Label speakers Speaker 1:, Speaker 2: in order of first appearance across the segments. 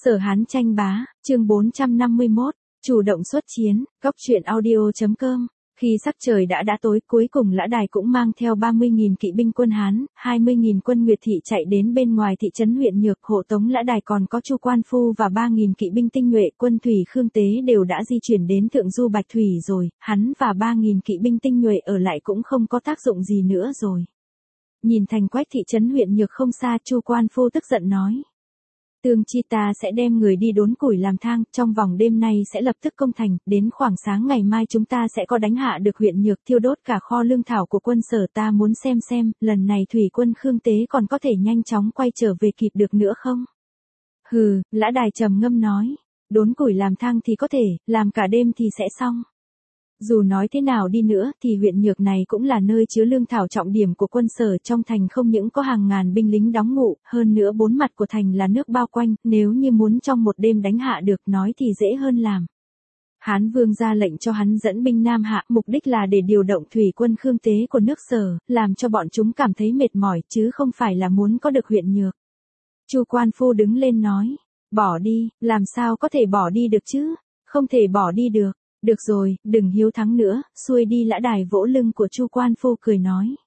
Speaker 1: Sở Hán tranh bá, chương 451, chủ động xuất chiến, góc truyện audio.com. Khi sắc trời đã tối, cuối cùng Lã Đài cũng mang theo 30.000 kỵ binh quân Hán, 20.000 quân Nguyệt thị chạy đến bên ngoài thị trấn huyện Nhược, hộ tống Lã Đài còn có Chu Quan Phu và 3.000 kỵ binh tinh nhuệ. Quân thủy Khương Tế đều đã di chuyển đến Thượng Du Bạch Thủy rồi, hắn và 3.000 kỵ binh tinh nhuệ ở lại cũng không có tác dụng gì nữa rồi. Nhìn thành quách thị trấn huyện Nhược không xa, Chu Quan Phu tức giận nói: Tương chi ta sẽ đem người đi đốn củi làm thang, trong vòng đêm nay sẽ lập tức công thành, đến khoảng sáng ngày mai chúng ta sẽ có đánh hạ được huyện Nhược, thiêu đốt cả kho lương thảo của quân Sở. Ta muốn xem, lần này thủy quân Khương Tế còn có thể nhanh chóng quay trở về kịp được nữa không? Hừ, Lã Đài trầm ngâm nói, đốn củi làm thang thì có thể, làm cả đêm thì sẽ xong. Dù nói thế nào đi nữa thì huyện Nhược này cũng là nơi chứa lương thảo trọng điểm của quân Sở, trong thành không những có hàng ngàn binh lính đóng ngụ, hơn nữa bốn mặt của thành là nước bao quanh, nếu như muốn trong một đêm đánh hạ được nói thì dễ hơn làm. Hán Vương ra lệnh cho hắn dẫn binh Nam hạ, mục đích là để điều động thủy quân Khương Tế của nước Sở, làm cho bọn chúng cảm thấy mệt mỏi chứ không phải là muốn có được huyện Nhược. Chu Quan Phu đứng lên nói, bỏ đi, làm sao có thể bỏ đi được chứ, không thể bỏ đi được. Được rồi, đừng hiếu thắng nữa, xuôi đi. Lã Đài vỗ lưng của Chu Quan Phu cười nói.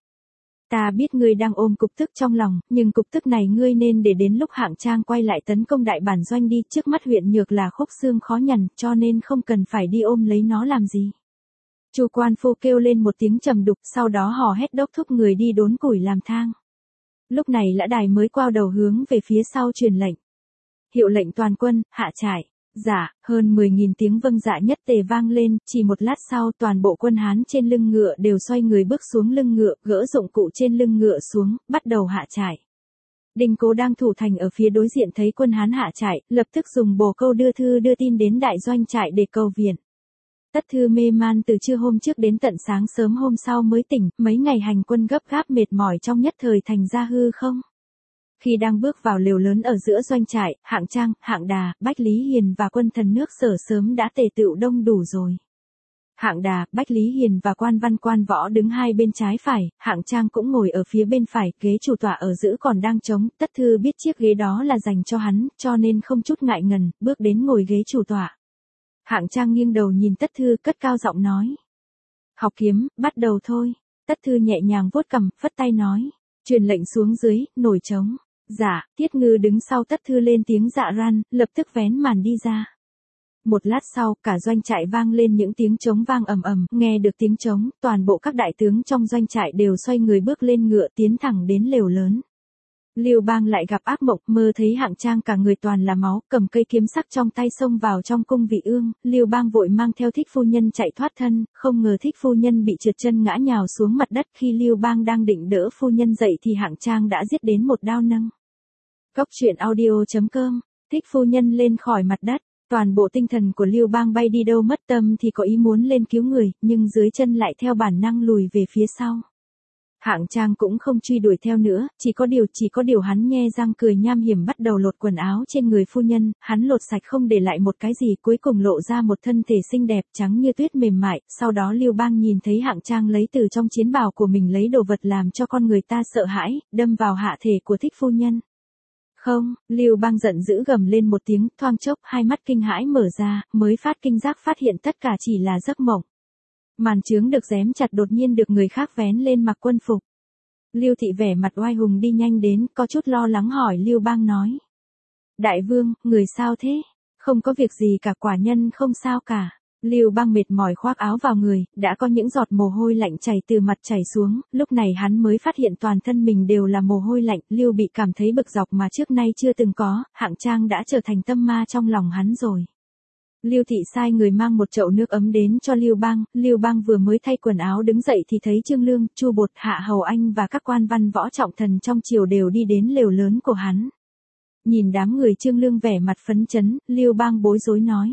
Speaker 1: Ta biết ngươi đang ôm cục tức trong lòng, nhưng cục tức này ngươi nên để đến lúc Hạng Trang quay lại tấn công đại bản doanh đi, trước mắt huyện Nhược là khúc xương khó nhằn, cho nên không cần phải đi ôm lấy nó làm gì. Chu Quan Phu kêu lên một tiếng trầm đục, sau đó hò hét đốc thúc người đi đốn củi làm thang. Lúc này Lã Đài mới quao đầu hướng về phía sau truyền lệnh. Hiệu lệnh toàn quân, hạ trại. Dạ, hơn 10.000 tiếng vâng dạ nhất tề vang lên, chỉ một lát sau toàn bộ quân Hán trên lưng ngựa đều xoay người bước xuống lưng ngựa, gỡ dụng cụ trên lưng ngựa xuống, bắt đầu hạ trại. Đinh Cố đang thủ thành ở phía đối diện thấy quân Hán hạ trại, lập tức dùng bồ câu đưa thư đưa tin đến đại doanh trại để cầu viện. Tất Thư mê man từ trưa hôm trước đến tận sáng sớm hôm sau mới tỉnh, mấy ngày hành quân gấp gáp mệt mỏi trong nhất thời thành ra hư không. Khi đang bước vào lều lớn ở giữa doanh trại, Hạng Trang, Hạng Đà, Bách Lý Hiền và quân thần nước Sở sớm đã tề tựu đông đủ rồi. Hạng Đà, Bách Lý Hiền và Quan Văn Quan Võ đứng hai bên trái phải, Hạng Trang cũng ngồi ở phía bên phải, ghế chủ tọa ở giữa còn đang trống. Tất Thư biết chiếc ghế đó là dành cho hắn, cho nên không chút ngại ngần, bước đến ngồi ghế chủ tọa. Hạng Trang nghiêng đầu nhìn Tất Thư, cất cao giọng nói. Học kiếm, bắt đầu thôi. Tất Thư nhẹ nhàng vuốt cằm, phất tay nói. Truyền lệnh xuống dưới, nổi trống. Dạ, Tiết Ngư đứng sau Tất Thư lên tiếng dạ ran, lập tức vén màn đi ra. Một lát sau, cả doanh trại vang lên những tiếng trống vang ầm ầm, nghe được tiếng trống, toàn bộ các đại tướng trong doanh trại đều xoay người bước lên ngựa tiến thẳng đến lều lớn. Lưu Bang lại gặp ác mộng, mơ thấy Hạng Trang cả người toàn là máu, cầm cây kiếm sắc trong tay xông vào trong cung vị ương. Lưu Bang vội mang theo Thích phu nhân chạy thoát thân, không ngờ Thích phu nhân bị trượt chân ngã nhào xuống mặt đất. Khi Lưu Bang đang định đỡ phu nhân dậy thì Hạng Trang đã giết đến một đao nâng. Góc truyện audio.com. Thích phu nhân lên khỏi mặt đất, toàn bộ tinh thần của Lưu Bang bay đi đâu mất, tâm thì có ý muốn lên cứu người, nhưng dưới chân lại theo bản năng lùi về phía sau. Hạng Trang cũng không truy đuổi theo nữa, chỉ có điều hắn nhe răng cười nham hiểm bắt đầu lột quần áo trên người phu nhân, hắn lột sạch không để lại một cái gì, cuối cùng lộ ra một thân thể xinh đẹp trắng như tuyết mềm mại. Sau đó Lưu Bang nhìn thấy Hạng Trang lấy từ trong chiến bào của mình lấy đồ vật làm cho con người ta sợ hãi, đâm vào hạ thể của Thích phu nhân. Không, Lưu Bang giận dữ gầm lên một tiếng, thoáng chốc hai mắt kinh hãi mở ra, mới kinh giác phát hiện tất cả chỉ là giấc mộng. Màn chướng được rém chặt đột nhiên được người khác vén lên mặc quân phục. Lưu Thị vẻ mặt oai hùng đi nhanh đến, có chút lo lắng hỏi Lưu Bang nói. Đại vương, người sao thế? Không có việc gì cả, quả nhân không sao cả. Lưu Bang mệt mỏi khoác áo vào người, đã có những giọt mồ hôi lạnh chảy từ mặt chảy xuống, lúc này hắn mới phát hiện toàn thân mình đều là mồ hôi lạnh. Lưu Bị cảm thấy bực dọc mà trước nay chưa từng có, Hạng Trang đã trở thành tâm ma trong lòng hắn rồi. Lưu Thị sai người mang một chậu nước ấm đến cho Lưu Bang vừa mới thay quần áo đứng dậy thì thấy Trương Lương, Chu Bột, Hạ Hầu Anh và các quan văn võ trọng thần trong triều đều đi đến lều lớn của hắn. Nhìn đám người Trương Lương vẻ mặt phấn chấn, Lưu Bang bối rối nói.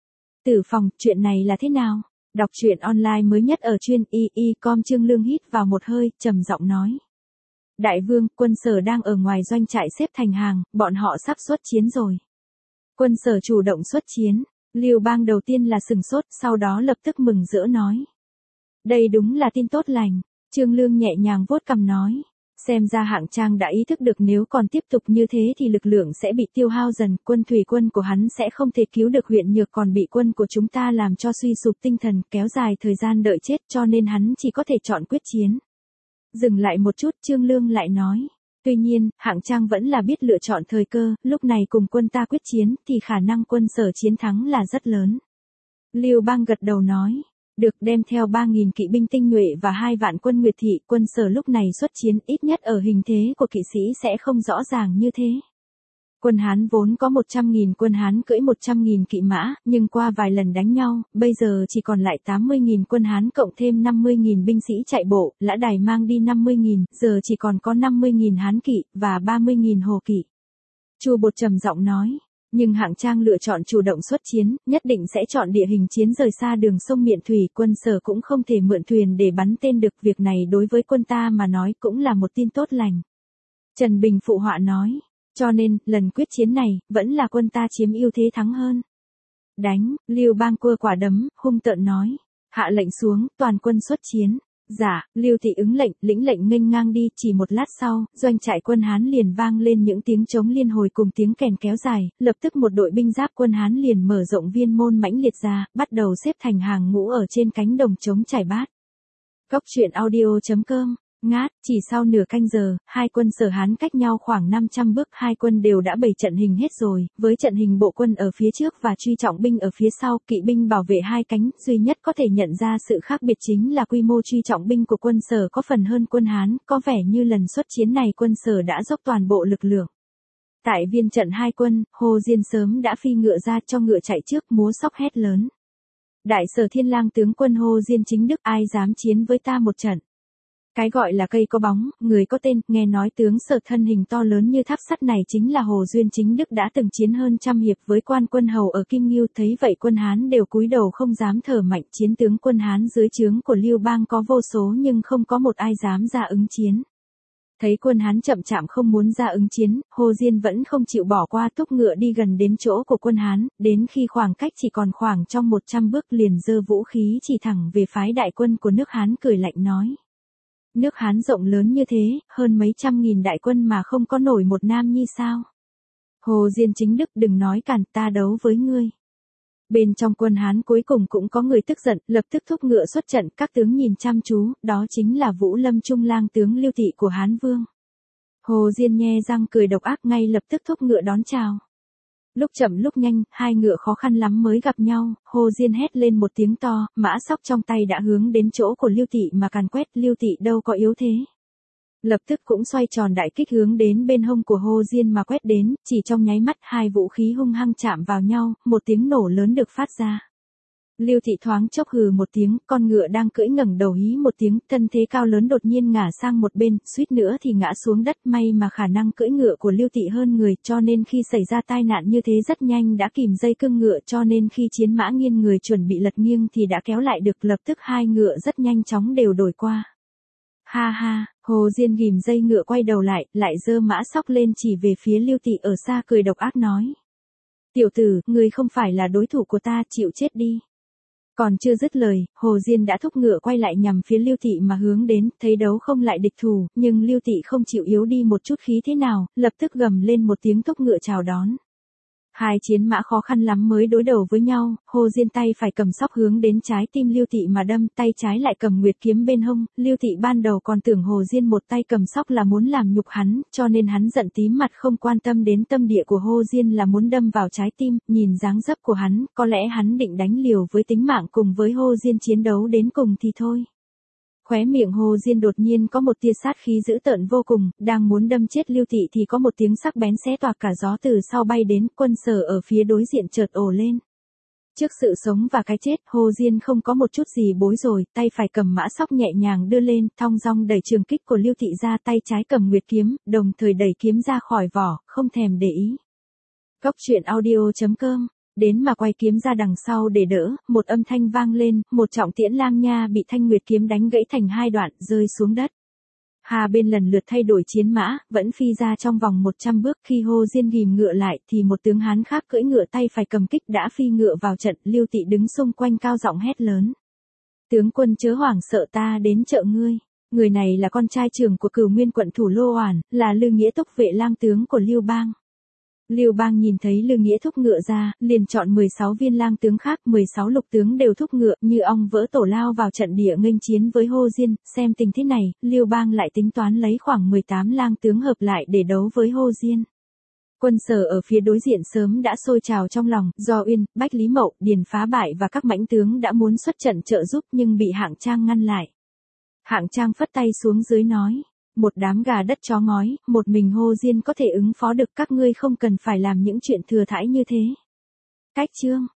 Speaker 1: Tử Phòng, chuyện này là thế nào? Đọc truyện online mới nhất ở chuyên y.com. Trương Lương hít vào một hơi, trầm giọng nói. Đại vương, quân Sở đang ở ngoài doanh trại xếp thành hàng, bọn họ sắp xuất chiến rồi. Quân Sở chủ động xuất chiến. Lưu Bang đầu tiên là sừng sốt, sau đó lập tức mừng rỡ nói. Đây đúng là tin tốt lành. Trương Lương nhẹ nhàng vuốt cằm nói. Xem ra Hạng Trang đã ý thức được nếu còn tiếp tục như thế thì lực lượng sẽ bị tiêu hao dần, quân thủy quân của hắn sẽ không thể cứu được huyện Nhược, còn bị quân của chúng ta làm cho suy sụp tinh thần, kéo dài thời gian đợi chết, cho nên hắn chỉ có thể chọn quyết chiến. Dừng lại một chút, Trương Lương lại nói. Tuy nhiên, Hạng Trang vẫn là biết lựa chọn thời cơ, lúc này cùng quân ta quyết chiến thì khả năng quân Sở chiến thắng là rất lớn. Lưu Bang gật đầu nói. Được, đem theo 3.000 kỵ binh tinh nhuệ và 2 vạn quân Nguyệt thị, quân Sở lúc này xuất chiến, ít nhất ở hình thế của kỵ sĩ sẽ không rõ ràng như thế. Quân Hán vốn có 100.000 quân Hán cưỡi 100.000 kỵ mã, nhưng qua vài lần đánh nhau, bây giờ chỉ còn lại 80.000 quân Hán cộng thêm 50.000 binh sĩ chạy bộ, Lã Đài mang đi 50.000, giờ chỉ còn có 50.000 Hán kỵ, và 30.000 Hồ kỵ. Chu Bột trầm giọng nói. Nhưng Hạng Trang lựa chọn chủ động xuất chiến, nhất định sẽ chọn địa hình chiến rời xa đường sông Miện Thủy, quân Sở cũng không thể mượn thuyền để bắn tên được, việc này đối với quân ta mà nói cũng là một tin tốt lành. Trần Bình phụ họa nói, cho nên, lần quyết chiến này, vẫn là quân ta chiếm ưu thế thắng hơn. Đánh, Lưu Bang cua quả đấm, hung tợn nói, hạ lệnh xuống, toàn quân xuất chiến. Dạ, Lưu Thị ứng lệnh, lĩnh lệnh nghênh ngang đi, chỉ một lát sau, doanh trại quân Hán liền vang lên những tiếng trống liên hồi cùng tiếng kèn kéo dài, lập tức một đội binh giáp quân Hán liền mở rộng viên môn mãnh liệt ra, bắt đầu xếp thành hàng ngũ ở trên cánh đồng trống trải bát. Cốc truyện audio.com Ngát, chỉ sau nửa canh giờ, hai quân Sở Hán cách nhau khoảng 500 bước, hai quân đều đã bày trận hình hết rồi, với trận hình bộ quân ở phía trước và truy trọng binh ở phía sau, kỵ binh bảo vệ hai cánh, duy nhất có thể nhận ra sự khác biệt chính là quy mô truy trọng binh của quân Sở có phần hơn quân Hán, có vẻ như lần xuất chiến này quân Sở đã dốc toàn bộ lực lượng. Tại viên trận hai quân, Hồ Diên sớm đã phi ngựa ra cho ngựa chạy trước, múa sóc hét lớn. Đại Sở Thiên Lang tướng quân Hồ Diên chính đức, ai dám chiến với ta một trận. Cái gọi là cây có bóng, người có tên, nghe nói tướng Sở thân hình to lớn như tháp sắt này chính là Hồ Duyên chính đức, đã từng chiến hơn trăm hiệp với quan quân hầu ở Kim Ngưu, thấy vậy quân Hán đều cúi đầu không dám thở mạnh, chiến tướng quân Hán dưới trướng của Lưu Bang có vô số nhưng không có một ai dám ra ứng chiến. Thấy quân Hán chậm chạp không muốn ra ứng chiến, Hồ Diên vẫn không chịu bỏ qua, thúc ngựa đi gần đến chỗ của quân Hán, đến khi khoảng cách chỉ còn khoảng trong 100 bước liền giơ vũ khí chỉ thẳng về phái đại quân của nước Hán, cười lạnh nói. Nước Hán rộng lớn như thế, hơn mấy trăm nghìn đại quân mà không có nổi một nam nhi sao? Hồ Diên chính đức, đừng nói cản, ta đấu với ngươi. Bên trong quân Hán cuối cùng cũng có người tức giận, lập tức thúc ngựa xuất trận, các tướng nhìn chăm chú, đó chính là Vũ Lâm Trung lang tướng Lưu Thị của Hán Vương. Hồ Diên nhe răng cười độc ác, ngay lập tức thúc ngựa đón chào. Lúc chậm lúc nhanh, hai ngựa khó khăn lắm mới gặp nhau, Hồ Diên hét lên một tiếng to, mã sóc trong tay đã hướng đến chỗ của Lưu Thị mà càn quét, Lưu Thị đâu có yếu thế. Lập tức cũng xoay tròn đại kích hướng đến bên hông của Hồ Diên mà quét đến, chỉ trong nháy mắt hai vũ khí hung hăng chạm vào nhau, một tiếng nổ lớn được phát ra. Lưu Thị thoáng chốc hừ một tiếng, con ngựa đang cưỡi ngẩng đầu hí một tiếng, thân thế cao lớn đột nhiên ngả sang một bên, suýt nữa thì ngã xuống đất, may mà khả năng cưỡi ngựa của Lưu Thị hơn người, cho nên khi xảy ra tai nạn như thế rất nhanh đã kìm dây cương ngựa, cho nên khi chiến mã nghiêng người chuẩn bị lật nghiêng thì đã kéo lại được, lập tức hai ngựa rất nhanh chóng đều đổi qua. Ha ha, Hồ Diên ghìm dây ngựa quay đầu lại giơ mã sóc lên chỉ về phía Lưu Thị ở xa, cười độc ác nói. Tiểu tử, ngươi không phải là đối thủ của ta, chịu chết đi. Còn chưa dứt lời, Hồ Diên đã thúc ngựa quay lại nhằm phía Lưu Thị mà hướng đến, thấy đấu không lại địch thủ, nhưng Lưu Thị không chịu yếu đi một chút khí thế nào, lập tức gầm lên một tiếng thúc ngựa chào đón. Hai chiến mã khó khăn lắm mới đối đầu với nhau, Hồ Diên tay phải cầm sóc hướng đến trái tim Lưu Thị mà đâm, tay trái lại cầm nguyệt kiếm bên hông, Lưu Thị ban đầu còn tưởng Hồ Diên một tay cầm sóc là muốn làm nhục hắn, cho nên hắn giận tím mặt không quan tâm đến tâm địa của Hồ Diên là muốn đâm vào trái tim, nhìn dáng dấp của hắn, có lẽ hắn định đánh liều với tính mạng cùng với Hồ Diên chiến đấu đến cùng thì thôi. Khóe miệng Hồ Diên đột nhiên có một tia sát khí dữ tợn vô cùng, đang muốn đâm chết Lưu Thị thì có một tiếng sắc bén xé toạc cả gió từ sau bay đến, quân Sở ở phía đối diện chợt ồ lên. Trước sự sống và cái chết, Hồ Diên không có một chút gì bối rối, tay phải cầm mã sóc nhẹ nhàng đưa lên, thong dong đẩy trường kích của Lưu Thị ra, tay trái cầm nguyệt kiếm, đồng thời đẩy kiếm ra khỏi vỏ, không thèm để ý. Cốc truyện audio.com Đến mà quay kiếm ra đằng sau để đỡ, một âm thanh vang lên, một trọng tiễn lang nha bị thanh nguyệt kiếm đánh gãy thành hai đoạn, rơi xuống đất. Hà bên lần lượt thay đổi chiến mã, vẫn phi ra trong vòng 100 bước, khi Hồ Diên ghìm ngựa lại thì một tướng Hán khác cưỡi ngựa tay phải cầm kích đã phi ngựa vào trận, Lưu Thị đứng xung quanh cao giọng hét lớn. Tướng quân chớ hoảng sợ, ta đến trợ ngươi. Người này là con trai trưởng của Cửu Nguyên quận thủ Lô Oản, là Lư Nghĩa Thúc vệ lang tướng của Lưu Bang. Lưu Bang nhìn thấy Lư Nghĩa Thúc ngựa ra, liền chọn 16 viên lang tướng khác, 16 lục tướng đều thúc ngựa, như ong vỡ tổ lao vào trận địa nghênh chiến với Hồ Diên. Xem tình thế này, Lưu Bang lại tính toán lấy khoảng 18 lang tướng hợp lại để đấu với Hồ Diên. Quân Sở ở phía đối diện sớm đã sôi trào trong lòng, Do Uyên, Bách Lý Mậu, Điền Phá Bại và các mãnh tướng đã muốn xuất trận trợ giúp nhưng bị Hạng Trang ngăn lại. Hạng Trang phất tay xuống dưới nói, một đám gà đất chó ngói, một mình Hồ Diên có thể ứng phó được, các ngươi không cần phải làm những chuyện thừa thãi như thế. Cách chương